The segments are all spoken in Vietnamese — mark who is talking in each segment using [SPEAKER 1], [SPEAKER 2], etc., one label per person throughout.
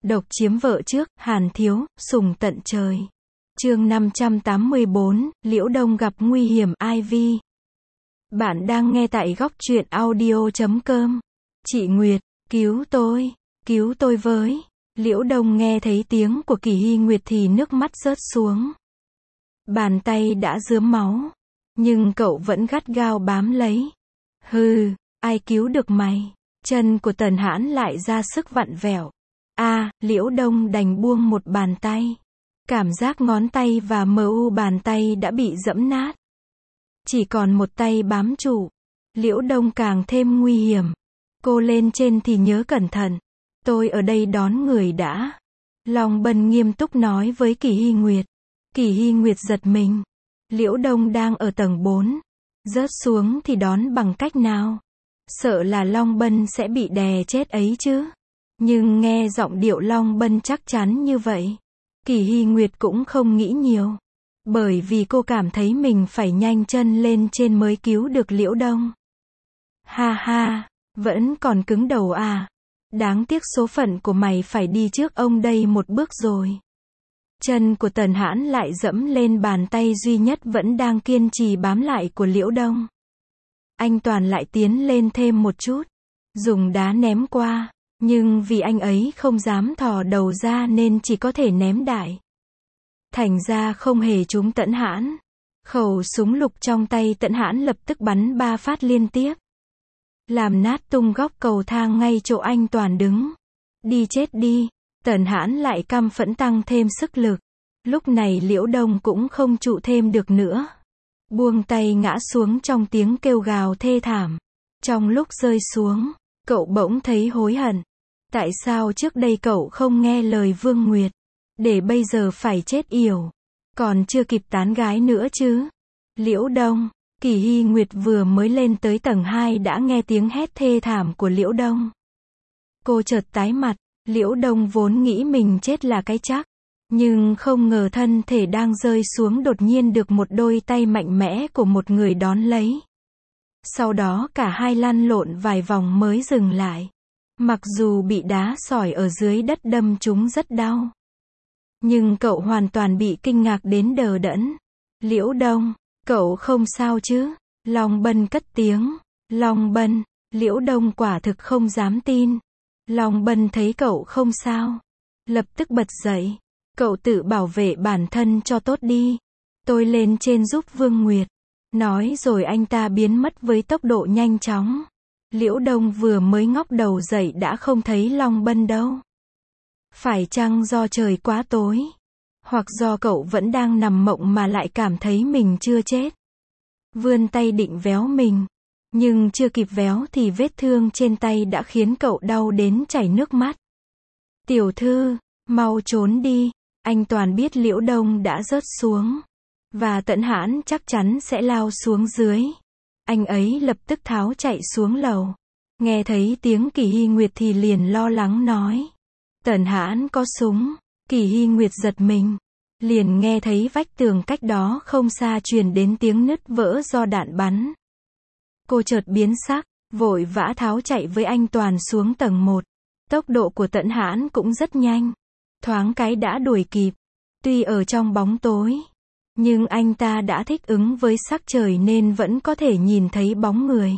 [SPEAKER 1] Độc chiếm vợ trước, Hàn Thiếu, sùng tận trời. Chương 584, Liễu Đông gặp nguy hiểm IV. Bạn đang nghe tại góc truyện audio.com. Chị Nguyệt, cứu tôi với. Liễu Đông nghe thấy tiếng của Kỳ Hy Nguyệt thì nước mắt rớt xuống. Bàn tay đã rướm máu, nhưng cậu vẫn gắt gao bám lấy. Hừ, ai cứu được mày? Chân của Tần Hãn lại ra sức vặn vẹo. Liễu Đông đành buông một bàn tay. Cảm giác ngón tay và mu bàn tay đã bị giẫm nát. Chỉ còn một tay bám trụ. Liễu Đông càng thêm nguy hiểm. Cô lên trên thì nhớ cẩn thận. Tôi ở đây đón người đã. Long Bân nghiêm túc nói với Kỳ Hy Nguyệt. Kỳ Hy Nguyệt giật mình. Liễu Đông đang ở tầng 4. Rớt xuống thì đón bằng cách nào? Sợ là Long Bân sẽ bị đè chết ấy chứ. Nhưng nghe giọng điệu Long Bân chắc chắn như vậy. Kỳ Hy Nguyệt cũng không nghĩ nhiều. Bởi vì cô cảm thấy mình phải nhanh chân lên trên mới cứu được Liễu Đông. Ha ha, vẫn còn cứng đầu à. Đáng tiếc số phận của mày phải đi trước ông đây một bước rồi. Chân của Tần Hãn lại dẫm lên bàn tay duy nhất vẫn đang kiên trì bám lại của Liễu Đông. Anh Toàn lại tiến lên thêm một chút. Dùng đá ném qua. Nhưng vì anh ấy không dám thò đầu ra nên chỉ có thể ném đại. Thành ra không hề trúng Tần Hãn. Khẩu súng lục trong tay Tần Hãn lập tức bắn 3 phát liên tiếp. Làm nát tung góc cầu thang ngay chỗ anh Toàn đứng. Đi chết đi. Tần Hãn lại căm phẫn tăng thêm sức lực. Lúc này Liễu Đông cũng không trụ thêm được nữa. Buông tay ngã xuống trong tiếng kêu gào thê thảm. Trong lúc rơi xuống, cậu bỗng thấy hối hận. Tại sao trước đây cậu không nghe lời Vương Nguyệt? Để bây giờ phải chết yểu. Còn chưa kịp tán gái nữa chứ. Liễu Đông, Kỳ Hy Nguyệt vừa mới lên tới tầng 2 đã nghe tiếng hét thê thảm của Liễu Đông. Cô chợt tái mặt. Liễu Đông vốn nghĩ mình chết là cái chắc. Nhưng không ngờ thân thể đang rơi xuống đột nhiên được một đôi tay mạnh mẽ của một người đón lấy. Sau đó cả hai lăn lộn vài vòng mới dừng lại. Mặc dù bị đá sỏi ở dưới đất đâm trúng rất đau. Nhưng cậu hoàn toàn bị kinh ngạc đến đờ đẫn. Liễu Đông, cậu không sao chứ? Long Bân cất tiếng. Long Bân, Liễu Đông quả thực không dám tin. Long Bân thấy cậu không sao. Lập tức bật dậy. Cậu tự bảo vệ bản thân cho tốt đi. Tôi lên trên giúp Vương Nguyệt. Nói rồi anh ta biến mất với tốc độ nhanh chóng. Liễu Đông vừa mới ngóc đầu dậy đã không thấy Long Bân đâu. Phải chăng do trời quá tối? Hoặc do cậu vẫn đang nằm mộng mà lại cảm thấy mình chưa chết? Vươn tay định véo mình. Nhưng chưa kịp véo thì vết thương trên tay đã khiến cậu đau đến chảy nước mắt. Tiểu thư, mau trốn đi. Anh Toàn biết Liễu Đông đã rớt xuống. Và Tần Hãn chắc chắn sẽ lao xuống dưới. Anh ấy lập tức tháo chạy xuống lầu. Nghe thấy tiếng Kỳ Hy Nguyệt thì liền lo lắng nói. Tần Hãn có súng. Kỳ Hy Nguyệt giật mình. Liền nghe thấy vách tường cách đó không xa truyền đến tiếng nứt vỡ do đạn bắn. Cô chợt biến sắc, vội vã tháo chạy với anh Toàn xuống tầng 1. Tốc độ của Tần Hãn cũng rất nhanh. Thoáng cái đã đuổi kịp. Tuy ở trong bóng tối, nhưng anh ta đã thích ứng với sắc trời nên vẫn có thể nhìn thấy bóng người.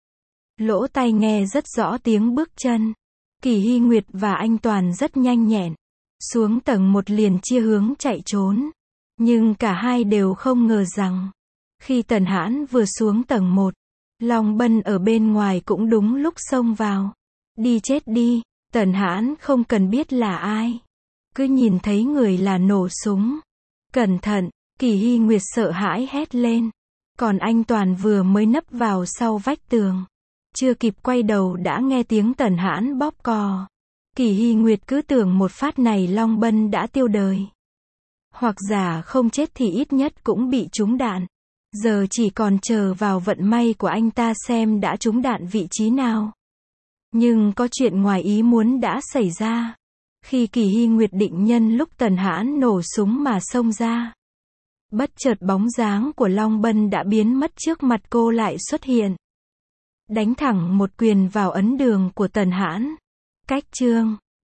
[SPEAKER 1] Lỗ tai nghe rất rõ tiếng bước chân. Kỳ Hy Nguyệt và anh Toàn rất nhanh nhẹn. Xuống tầng 1 liền chia hướng chạy trốn. Nhưng cả hai đều không ngờ rằng, khi Tần Hãn vừa xuống tầng 1, Long Bân ở bên ngoài cũng đúng lúc xông vào. Đi chết đi, Tần Hãn không cần biết là ai. Cứ nhìn thấy người là nổ súng. Cẩn thận, Kỳ Hy Nguyệt sợ hãi hét lên. Còn anh Toàn vừa mới nấp vào sau vách tường. Chưa kịp quay đầu đã nghe tiếng Tần Hãn bóp cò. Kỳ Hy Nguyệt cứ tưởng một phát này Long Bân đã tiêu đời. Hoặc giả không chết thì ít nhất cũng bị trúng đạn. Giờ chỉ còn chờ vào vận may của anh ta xem đã trúng đạn vị trí nào. Nhưng có chuyện ngoài ý muốn đã xảy ra. Khi Kỳ Hy Nguyệt định nhân lúc Tần Hãn nổ súng mà xông ra. Bất chợt bóng dáng của Long Bân đã biến mất trước mặt cô lại xuất hiện. Đánh thẳng một quyền vào ấn đường của Tần Hãn. Cách chương